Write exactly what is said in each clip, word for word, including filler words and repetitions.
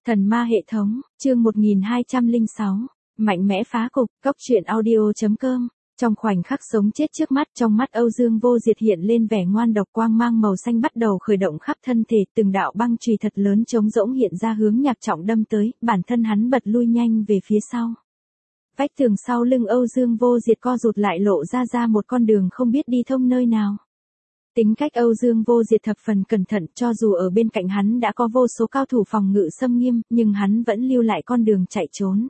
Thần ma hệ thống, chương một nghìn hai trăm lẻ sáu, mạnh mẽ phá cục, cóc truyện audio chấm com. Trong khoảnh khắc sống chết trước mắt, trong mắt Âu Dương Vô Diệt hiện lên vẻ ngoan độc, quang mang màu xanh bắt đầu khởi động khắp thân thể, từng đạo băng chùy thật lớn trống rỗng hiện ra hướng Nhạc Trọng đâm tới, bản thân hắn bật lui nhanh về phía sau. Vách tường sau lưng Âu Dương Vô Diệt co rụt lại, lộ ra ra một con đường không biết đi thông nơi nào. Tính cách Âu Dương Vô Diệt thập phần cẩn thận, cho dù ở bên cạnh hắn đã có vô số cao thủ phòng ngự xâm nghiêm, nhưng hắn vẫn lưu lại con đường chạy trốn.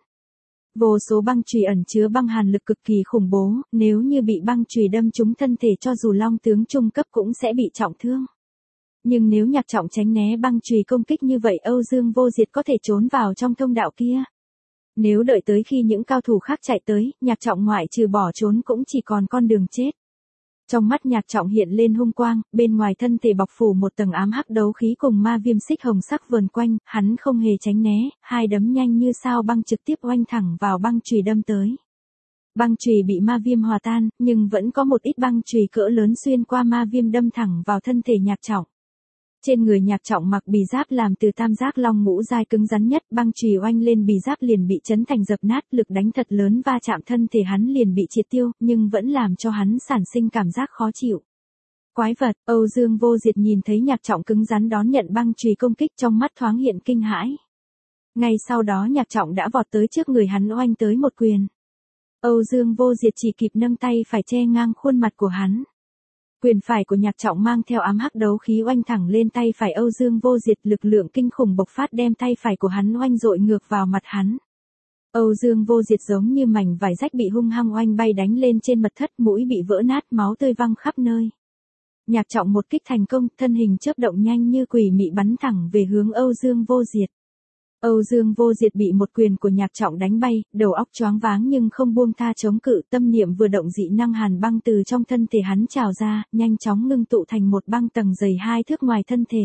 Vô số băng chùy ẩn chứa băng hàn lực cực kỳ khủng bố, nếu như bị băng chùy đâm trúng thân thể cho dù long tướng trung cấp cũng sẽ bị trọng thương. Nhưng nếu Nhạc Trọng tránh né băng chùy công kích như vậy, Âu Dương Vô Diệt có thể trốn vào trong thông đạo kia. Nếu đợi tới khi những cao thủ khác chạy tới, Nhạc Trọng ngoại trừ bỏ trốn cũng chỉ còn con đường chết. Trong mắt Nhạc Trọng hiện lên hung quang, bên ngoài thân thể bọc phủ một tầng ám hắc đấu khí cùng ma viêm xích hồng sắc vờn quanh, hắn không hề tránh né, hai đấm nhanh như sao băng trực tiếp oanh thẳng vào băng chùy đâm tới. Băng chùy bị ma viêm hòa tan, nhưng vẫn có một ít băng chùy cỡ lớn xuyên qua ma viêm đâm thẳng vào thân thể Nhạc Trọng. Trên người Nhạc Trọng mặc bì giáp làm từ tam giác long ngũ giai cứng rắn nhất, băng chùy oanh lên bì giáp liền bị chấn thành dập nát, lực đánh thật lớn va chạm thân thể hắn liền bị triệt tiêu, nhưng vẫn làm cho hắn sản sinh cảm giác khó chịu. Quái vật, Âu Dương Vô Diệt nhìn thấy Nhạc Trọng cứng rắn đón nhận băng chùy công kích, trong mắt thoáng hiện kinh hãi. Ngay sau đó Nhạc Trọng đã vọt tới trước người hắn oanh tới một quyền. Âu Dương Vô Diệt chỉ kịp nâng tay phải che ngang khuôn mặt của hắn. Quyền phải của Nhạc Trọng mang theo ám hắc đấu khí oanh thẳng lên tay phải Âu Dương Vô Diệt, lực lượng kinh khủng bộc phát đem tay phải của hắn oanh dội ngược vào mặt hắn. Âu Dương Vô Diệt giống như mảnh vải rách bị hung hăng oanh bay đánh lên trên mật thất, mũi bị vỡ nát, máu tươi văng khắp nơi. Nhạc Trọng một kích thành công, thân hình chớp động nhanh như quỷ mị bắn thẳng về hướng Âu Dương Vô Diệt. Âu Dương Vô Diệt bị một quyền của Nhạc Trọng đánh bay, đầu óc choáng váng nhưng không buông tha chống cự, tâm niệm vừa động dị năng hàn băng từ trong thân thể hắn trào ra, nhanh chóng ngưng tụ thành một băng tầng dày hai thước ngoài thân thể.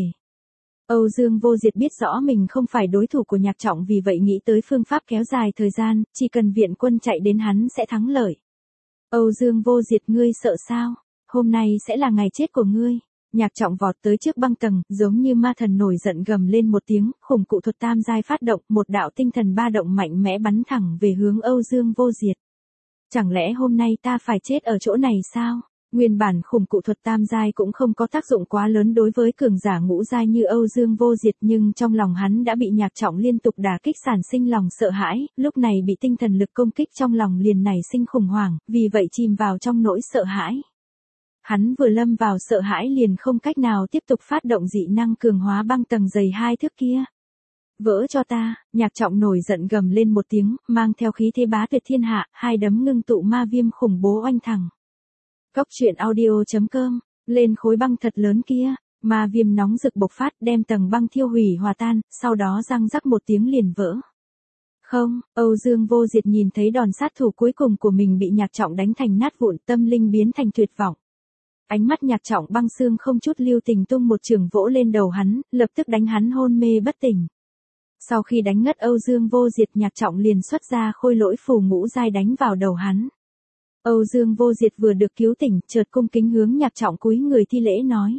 Âu Dương Vô Diệt biết rõ mình không phải đối thủ của Nhạc Trọng, vì vậy nghĩ tới phương pháp kéo dài thời gian, chỉ cần viện quân chạy đến hắn sẽ thắng lợi. Âu Dương Vô Diệt, ngươi sợ sao? Hôm nay sẽ là ngày chết của ngươi. Nhạc Trọng vọt tới trước băng tầng, giống như ma thần nổi giận gầm lên một tiếng, khủng cụ thuật tam giai phát động, một đạo tinh thần ba động mạnh mẽ bắn thẳng về hướng Âu Dương Vô Diệt. Chẳng lẽ hôm nay ta phải chết ở chỗ này sao? Nguyên bản khủng cụ thuật tam giai cũng không có tác dụng quá lớn đối với cường giả ngũ giai như Âu Dương Vô Diệt, nhưng trong lòng hắn đã bị Nhạc Trọng liên tục đả kích sản sinh lòng sợ hãi, lúc này bị tinh thần lực công kích trong lòng liền nảy sinh khủng hoảng, vì vậy chìm vào trong nỗi sợ hãi. Hắn vừa lâm vào sợ hãi liền không cách nào tiếp tục phát động dị năng cường hóa băng tầng dày hai thước kia. Vỡ cho ta, Nhạc Trọng nổi giận gầm lên một tiếng, mang theo khí thế bá tuyệt thiên hạ, hai đấm ngưng tụ ma viêm khủng bố oanh thẳng. Cóc truyện audio chấm com, lên khối băng thật lớn kia, ma viêm nóng rực bộc phát đem tầng băng thiêu hủy hòa tan, sau đó răng rắc một tiếng liền vỡ. Không, Âu Dương Vô Diệt nhìn thấy đòn sát thủ cuối cùng của mình bị Nhạc Trọng đánh thành nát vụn, tâm linh biến thành tuyệt vọng. Ánh mắt Nhạc Trọng băng xương không chút lưu tình tung một chưởng vỗ lên đầu hắn, lập tức đánh hắn hôn mê bất tỉnh. Sau khi đánh ngất Âu Dương Vô Diệt, Nhạc Trọng liền xuất ra khôi lỗi phù ngũ giai đánh vào đầu hắn. Âu Dương Vô Diệt vừa được cứu tỉnh, chợt cung kính hướng Nhạc Trọng cúi người thi lễ nói.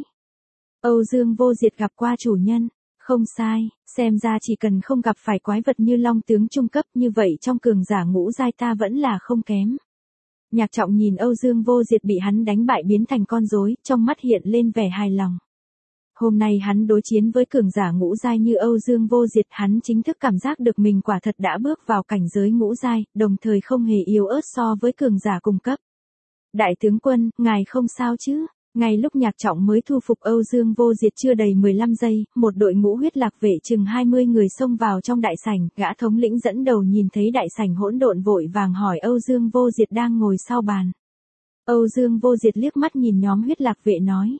Âu Dương Vô Diệt gặp qua chủ nhân. Không sai, xem ra chỉ cần không gặp phải quái vật như long tướng trung cấp như vậy trong cường giả ngũ giai ta vẫn là không kém. Nhạc Trọng nhìn Âu Dương Vô Diệt bị hắn đánh bại biến thành con rối, trong mắt hiện lên vẻ hài lòng. Hôm nay hắn đối chiến với cường giả ngũ giai như Âu Dương Vô Diệt, hắn chính thức cảm giác được mình quả thật đã bước vào cảnh giới ngũ giai, đồng thời không hề yếu ớt so với cường giả cùng cấp. Đại tướng quân, ngài không sao chứ? Ngay lúc Nhạc Trọng mới thu phục Âu Dương Vô Diệt chưa đầy mười lăm giây, một đội ngũ huyết lạc vệ chừng hai mươi người xông vào trong đại sảnh, gã thống lĩnh dẫn đầu nhìn thấy đại sảnh hỗn độn vội vàng hỏi Âu Dương Vô Diệt đang ngồi sau bàn. Âu Dương Vô Diệt liếc mắt nhìn nhóm huyết lạc vệ nói.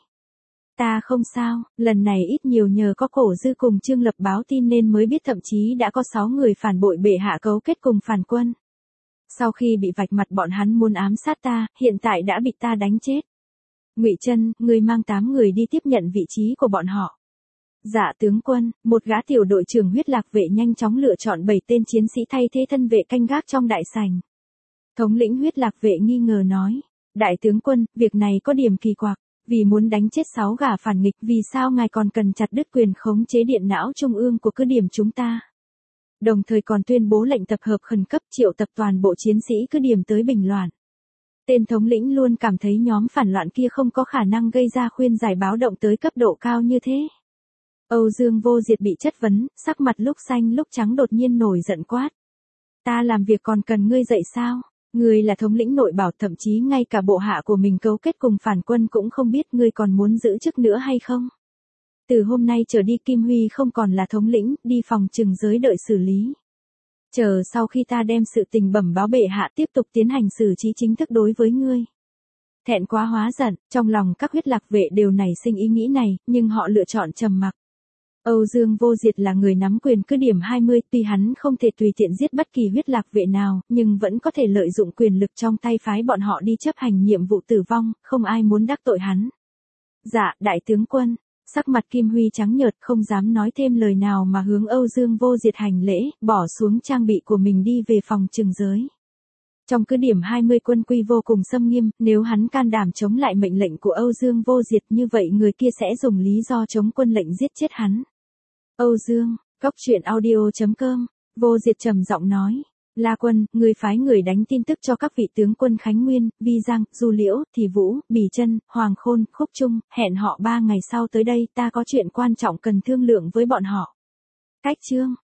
Ta không sao, lần này ít nhiều nhờ có Cổ Dư cùng Trương Lập báo tin nên mới biết thậm chí đã có sáu người phản bội bệ hạ cấu kết cùng phản quân. Sau khi bị vạch mặt bọn hắn muốn ám sát ta, hiện tại đã bị ta đánh chết. Ngụy Trân, người mang tám người đi tiếp nhận vị trí của bọn họ. Dạ tướng quân, một gã tiểu đội trưởng huyết lạc vệ nhanh chóng lựa chọn bảy tên chiến sĩ thay thế thân vệ canh gác trong đại sảnh. Thống lĩnh huyết lạc vệ nghi ngờ nói, đại tướng quân, việc này có điểm kỳ quặc, vì muốn đánh chết sáu gã phản nghịch, vì sao ngài còn cần chặt đứt quyền khống chế điện não trung ương của cứ điểm chúng ta? Đồng thời còn tuyên bố lệnh tập hợp khẩn cấp triệu tập toàn bộ chiến sĩ cứ điểm tới bình loạn. Tên thống lĩnh luôn cảm thấy nhóm phản loạn kia không có khả năng gây ra khuyên giải báo động tới cấp độ cao như thế. Âu Dương Vô Diệt bị chất vấn, sắc mặt lúc xanh lúc trắng đột nhiên nổi giận quát. Ta làm việc còn cần ngươi dạy sao? Ngươi là thống lĩnh nội bảo, thậm chí ngay cả bộ hạ của mình cấu kết cùng phản quân cũng không biết, ngươi còn muốn giữ chức nữa hay không? Từ hôm nay trở đi Kim Huy không còn là thống lĩnh, đi phòng trừng giới đợi xử lý. Chờ sau khi ta đem sự tình bẩm báo bệ hạ tiếp tục tiến hành xử trí chính thức đối với ngươi. Thẹn quá hóa giận, trong lòng các huyết lạc vệ đều nảy sinh ý nghĩ này, nhưng họ lựa chọn trầm mặc. Âu Dương Vô Diệt là người nắm quyền cứ điểm hai mươi, tuy hắn không thể tùy tiện giết bất kỳ huyết lạc vệ nào, nhưng vẫn có thể lợi dụng quyền lực trong tay phái bọn họ đi chấp hành nhiệm vụ tử vong, không ai muốn đắc tội hắn. Dạ, đại tướng quân. Sắc mặt Kim Huy trắng nhợt, không dám nói thêm lời nào mà hướng Âu Dương Vô Diệt hành lễ, bỏ xuống trang bị của mình đi về phòng trừng giới. Trong cứ điểm hai mươi quân quy vô cùng xâm nghiêm, nếu hắn can đảm chống lại mệnh lệnh của Âu Dương Vô Diệt như vậy người kia sẽ dùng lý do chống quân lệnh giết chết hắn. Âu Dương, Cốc Truyện Audio chấm com, Vô Diệt trầm giọng nói. La Quân, người phái người đánh tin tức cho các vị tướng quân Khánh Nguyên, Vi Giang, Du Liễu, Thì Vũ, Bỉ Chân, Hoàng Khôn, Khúc Trung, hẹn họ ba ngày sau tới đây, ta có chuyện quan trọng cần thương lượng với bọn họ. Cách chương